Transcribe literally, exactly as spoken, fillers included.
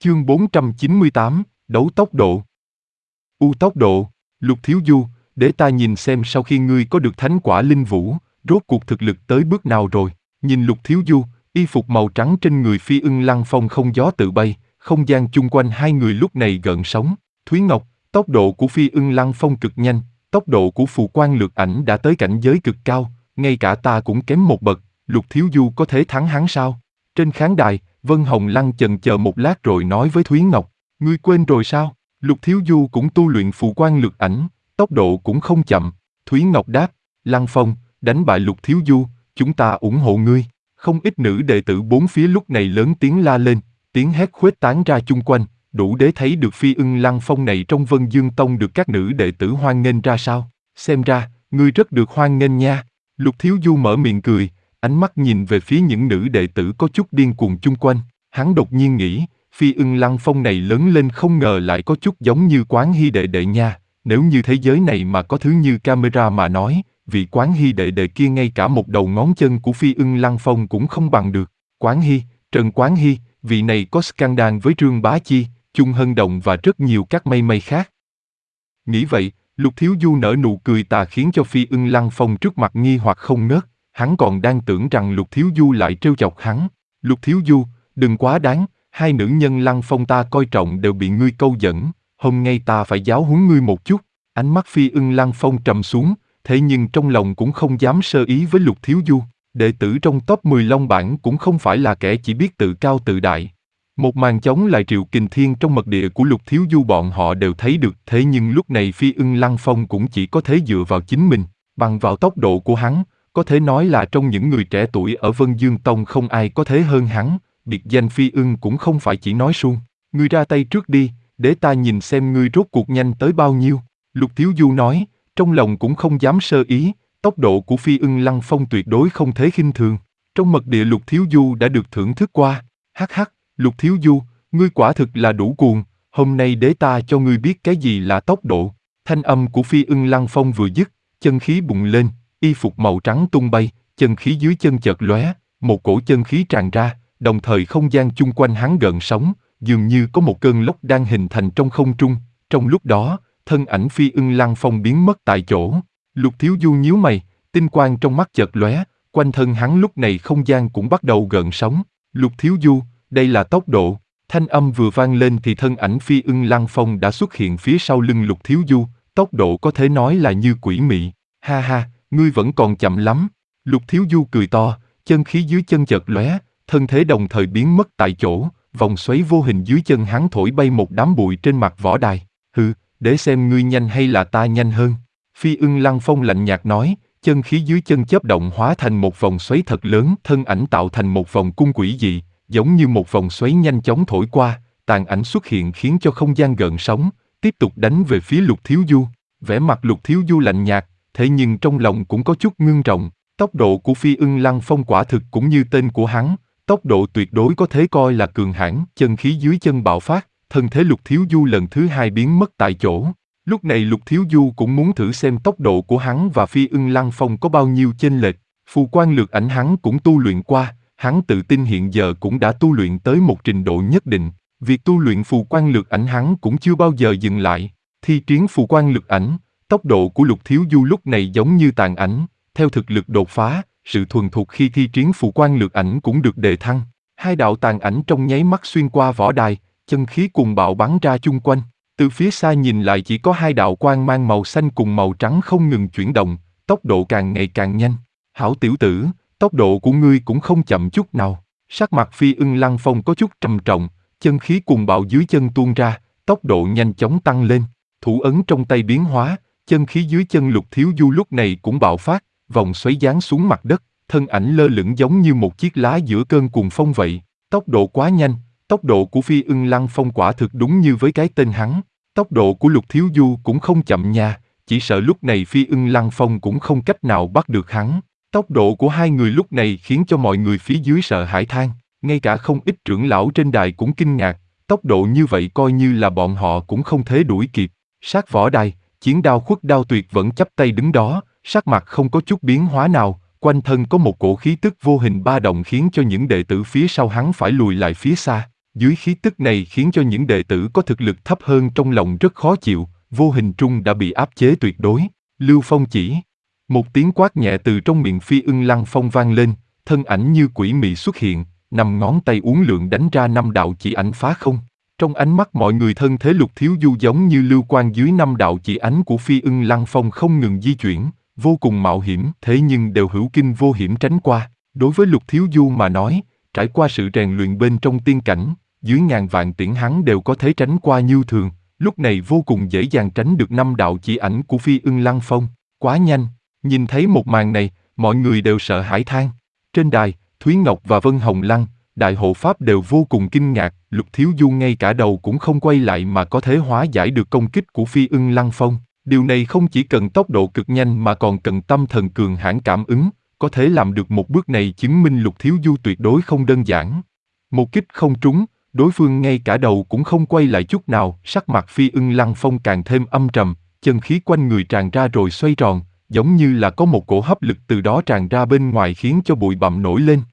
Chương bốn trăm chín mươi tám, đấu tốc độ. U tốc độ, Lục Thiếu Du, để ta nhìn xem sau khi ngươi có được thánh quả linh vũ, rốt cuộc thực lực tới bước nào rồi. Nhìn Lục Thiếu Du, y phục màu trắng trên người Phi Ưng Lăng Phong không gió tự bay, không gian chung quanh hai người lúc này gợn sóng. Thúy Ngọc, tốc độ của Phi Ưng Lăng Phong cực nhanh, tốc độ của phù quan lược ảnh đã tới cảnh giới cực cao, ngay cả ta cũng kém một bậc, Lục Thiếu Du có thể thắng hắn sao? Trên khán đài, Vân Hồng Lăng chần chờ một lát rồi nói với Thúy Ngọc, ngươi quên rồi sao? Lục Thiếu Du cũng tu luyện phù quan lược ảnh, tốc độ cũng không chậm. Thúy Ngọc đáp, Lăng Phong, đánh bại Lục Thiếu Du, chúng ta ủng hộ ngươi. Không ít nữ đệ tử bốn phía lúc này lớn tiếng la lên, tiếng hét khuếch tán ra chung quanh, đủ để thấy được Phi Ưng Lăng Phong này trong Vân Dương Tông được các nữ đệ tử hoan nghênh ra sao. Xem ra, ngươi rất được hoan nghênh nha. Lục Thiếu Du mở miệng cười, ánh mắt nhìn về phía những nữ đệ tử có chút điên cuồng chung quanh. Hắn đột nhiên nghĩ, Phi Ưng Lăng Phong này lớn lên không ngờ lại có chút giống như Quán Hy đệ đệ nha. Nếu như thế giới này mà có thứ như camera mà nói, vị Quán Hy đệ đệ kia ngay cả một đầu ngón chân của Phi Ưng Lăng Phong cũng không bằng được. Quán Hy, Trần Quán Hy, vị này có scandal với Trương Bá Chi, Chung Hân Đồng và rất nhiều các mây mây khác. Nghĩ vậy, Lục Thiếu Du nở nụ cười tà khiến cho Phi Ưng Lăng Phong trước mặt nghi hoặc không ngớt. Hắn còn đang tưởng rằng Lục Thiếu Du lại trêu chọc hắn. Lục Thiếu Du, đừng quá đáng, hai nữ nhân Lăng Phong ta coi trọng đều bị ngươi câu dẫn, hôm nay ta phải giáo huấn ngươi một chút. Ánh mắt Phi Ưng Lăng Phong trầm xuống, thế nhưng trong lòng cũng không dám sơ ý với Lục Thiếu Du. Đệ tử trong top mười Long bảng cũng không phải là kẻ chỉ biết tự cao tự đại. Một màn chống lại Triệu Kình Thiên trong mật địa của Lục Thiếu Du bọn họ đều thấy được, thế nhưng lúc này Phi Ưng Lăng Phong cũng chỉ có thể dựa vào chính mình, bằng vào tốc độ của hắn, có thể nói là trong những người trẻ tuổi ở Vân Dương Tông không ai có thể hơn hắn. Biệt danh Phi Ưng cũng không phải chỉ nói suông. Ngươi ra tay trước đi, để ta nhìn xem ngươi rốt cuộc nhanh tới bao nhiêu. Lục Thiếu Du nói, trong lòng cũng không dám sơ ý, tốc độ của Phi Ưng Lăng Phong tuyệt đối không thể khinh thường. Trong mật địa Lục Thiếu Du đã được thưởng thức qua. Hắc hắc, Lục Thiếu Du, ngươi quả thực là đủ cuồng, hôm nay để ta cho ngươi biết cái gì là tốc độ. Thanh âm của Phi Ưng Lăng Phong vừa dứt, chân khí bùng lên, y phục màu trắng tung bay, chân khí dưới chân chợt lóe, một cổ chân khí tràn ra, đồng thời không gian chung quanh hắn gợn sóng, dường như có một cơn lốc đang hình thành trong không trung. Trong lúc đó, thân ảnh Phi Ưng Lăng Phong biến mất tại chỗ. Lục Thiếu Du nhíu mày, tinh quang trong mắt chợt lóe, quanh thân hắn lúc này không gian cũng bắt đầu gợn sóng. Lục Thiếu Du, đây là tốc độ. Thanh âm vừa vang lên thì thân ảnh Phi Ưng Lăng Phong đã xuất hiện phía sau lưng Lục Thiếu Du, tốc độ có thể nói là như quỷ mị. Ha ha, ngươi vẫn còn chậm lắm. Lục Thiếu Du cười to, chân khí dưới chân chợt lóe, thân thế đồng thời biến mất tại chỗ, vòng xoáy vô hình dưới chân hắn thổi bay một đám bụi trên mặt võ đài. Hừ, để xem ngươi nhanh hay là ta nhanh hơn. Phi Ưng Lăng Phong lạnh nhạt nói, chân khí dưới chân chớp động hóa thành một vòng xoáy thật lớn, thân ảnh tạo thành một vòng cung quỷ dị, giống như một vòng xoáy nhanh chóng thổi qua, tàn ảnh xuất hiện khiến cho không gian gợn sóng, tiếp tục đánh về phía Lục Thiếu Du. Vẻ mặt Lục Thiếu Du lạnh nhạt, thế nhưng trong lòng cũng có chút ngưng trọng. Tốc độ của Phi Ưng Lăng Phong quả thực cũng như tên của hắn, tốc độ tuyệt đối có thể coi là cường hãn. Chân khí dưới chân bạo phát, thân thế Lục Thiếu Du lần thứ hai biến mất tại chỗ. Lúc này Lục Thiếu Du cũng muốn thử xem tốc độ của hắn và Phi Ưng Lăng Phong có bao nhiêu chênh lệch. Phù quan lược ảnh hắn cũng tu luyện qua, hắn tự tin hiện giờ cũng đã tu luyện tới một trình độ nhất định. Việc tu luyện phù quan lược ảnh hắn cũng chưa bao giờ dừng lại. Thi triển phù quan lược ảnh, tốc độ của Lục Thiếu Du lúc này giống như tàn ảnh. Theo thực lực đột phá, sự thuần thục khi thi triển phù quan lược ảnh cũng được đề thăng. Hai đạo tàn ảnh trong nháy mắt xuyên qua võ đài, chân khí cuồng bạo bắn ra chung quanh. Từ phía xa nhìn lại chỉ có hai đạo quang mang màu xanh cùng màu trắng không ngừng chuyển động, tốc độ càng ngày càng nhanh. Hảo tiểu tử, tốc độ của ngươi cũng không chậm chút nào. Sắc mặt Phi Ưng Lăng Phong có chút trầm trọng, chân khí cuồng bạo dưới chân tuôn ra, tốc độ nhanh chóng tăng lên. Thủ ấn trong tay biến hóa, chân khí dưới chân Lục Thiếu Du lúc này cũng bạo phát, vòng xoáy giáng xuống mặt đất, thân ảnh lơ lửng giống như một chiếc lá giữa cơn cuồng phong vậy. Tốc độ quá nhanh, tốc độ của Phi Ưng Lăng Phong quả thực đúng như với cái tên hắn. Tốc độ của Lục Thiếu Du cũng không chậm nha, chỉ sợ lúc này Phi Ưng Lăng Phong cũng không cách nào bắt được hắn. Tốc độ của hai người lúc này khiến cho mọi người phía dưới sợ hãi than, ngay cả không ít trưởng lão trên đài cũng kinh ngạc, tốc độ như vậy coi như là bọn họ cũng không thể đuổi kịp. Sát võ đài, Chiến Đao Khuất Đao Tuyệt vẫn chắp tay đứng đó, sắc mặt không có chút biến hóa nào, quanh thân có một cổ khí tức vô hình ba động khiến cho những đệ tử phía sau hắn phải lùi lại phía xa. Dưới khí tức này khiến cho những đệ tử có thực lực thấp hơn trong lòng rất khó chịu, vô hình trung đã bị áp chế tuyệt đối. Lưu Phong chỉ. Một tiếng quát nhẹ từ trong miệng Phi Ưng Lăng Phong vang lên, thân ảnh như quỷ mị xuất hiện, năm ngón tay uốn lượn đánh ra năm đạo chỉ ảnh phá không. Trong ánh mắt mọi người thân thế Lục Thiếu Du giống như lưu quang dưới năm đạo chỉ ánh của Phi Ưng Lăng Phong không ngừng di chuyển, vô cùng mạo hiểm, thế nhưng đều hữu kinh vô hiểm tránh qua. Đối với Lục Thiếu Du mà nói, trải qua sự rèn luyện bên trong tiên cảnh, dưới ngàn vạn tiễn hắn đều có thể tránh qua như thường, lúc này vô cùng dễ dàng tránh được năm đạo chỉ ảnh của Phi Ưng Lăng Phong, quá nhanh. Nhìn thấy một màn này, mọi người đều sợ hãi than. Trên đài, Thúy Ngọc và Vân Hồng Lăng, Đại Hộ Pháp đều vô cùng kinh ngạc, Lục Thiếu Du ngay cả đầu cũng không quay lại mà có thể hóa giải được công kích của Phi Ưng Lăng Phong. Điều này không chỉ cần tốc độ cực nhanh mà còn cần tâm thần cường hãn cảm ứng, có thể làm được một bước này chứng minh Lục Thiếu Du tuyệt đối không đơn giản. Một kích không trúng, đối phương ngay cả đầu cũng không quay lại chút nào, sắc mặt Phi Ưng Lăng Phong càng thêm âm trầm, chân khí quanh người tràn ra rồi xoay tròn, giống như là có một cổ hấp lực từ đó tràn ra bên ngoài khiến cho bụi bặm nổi lên.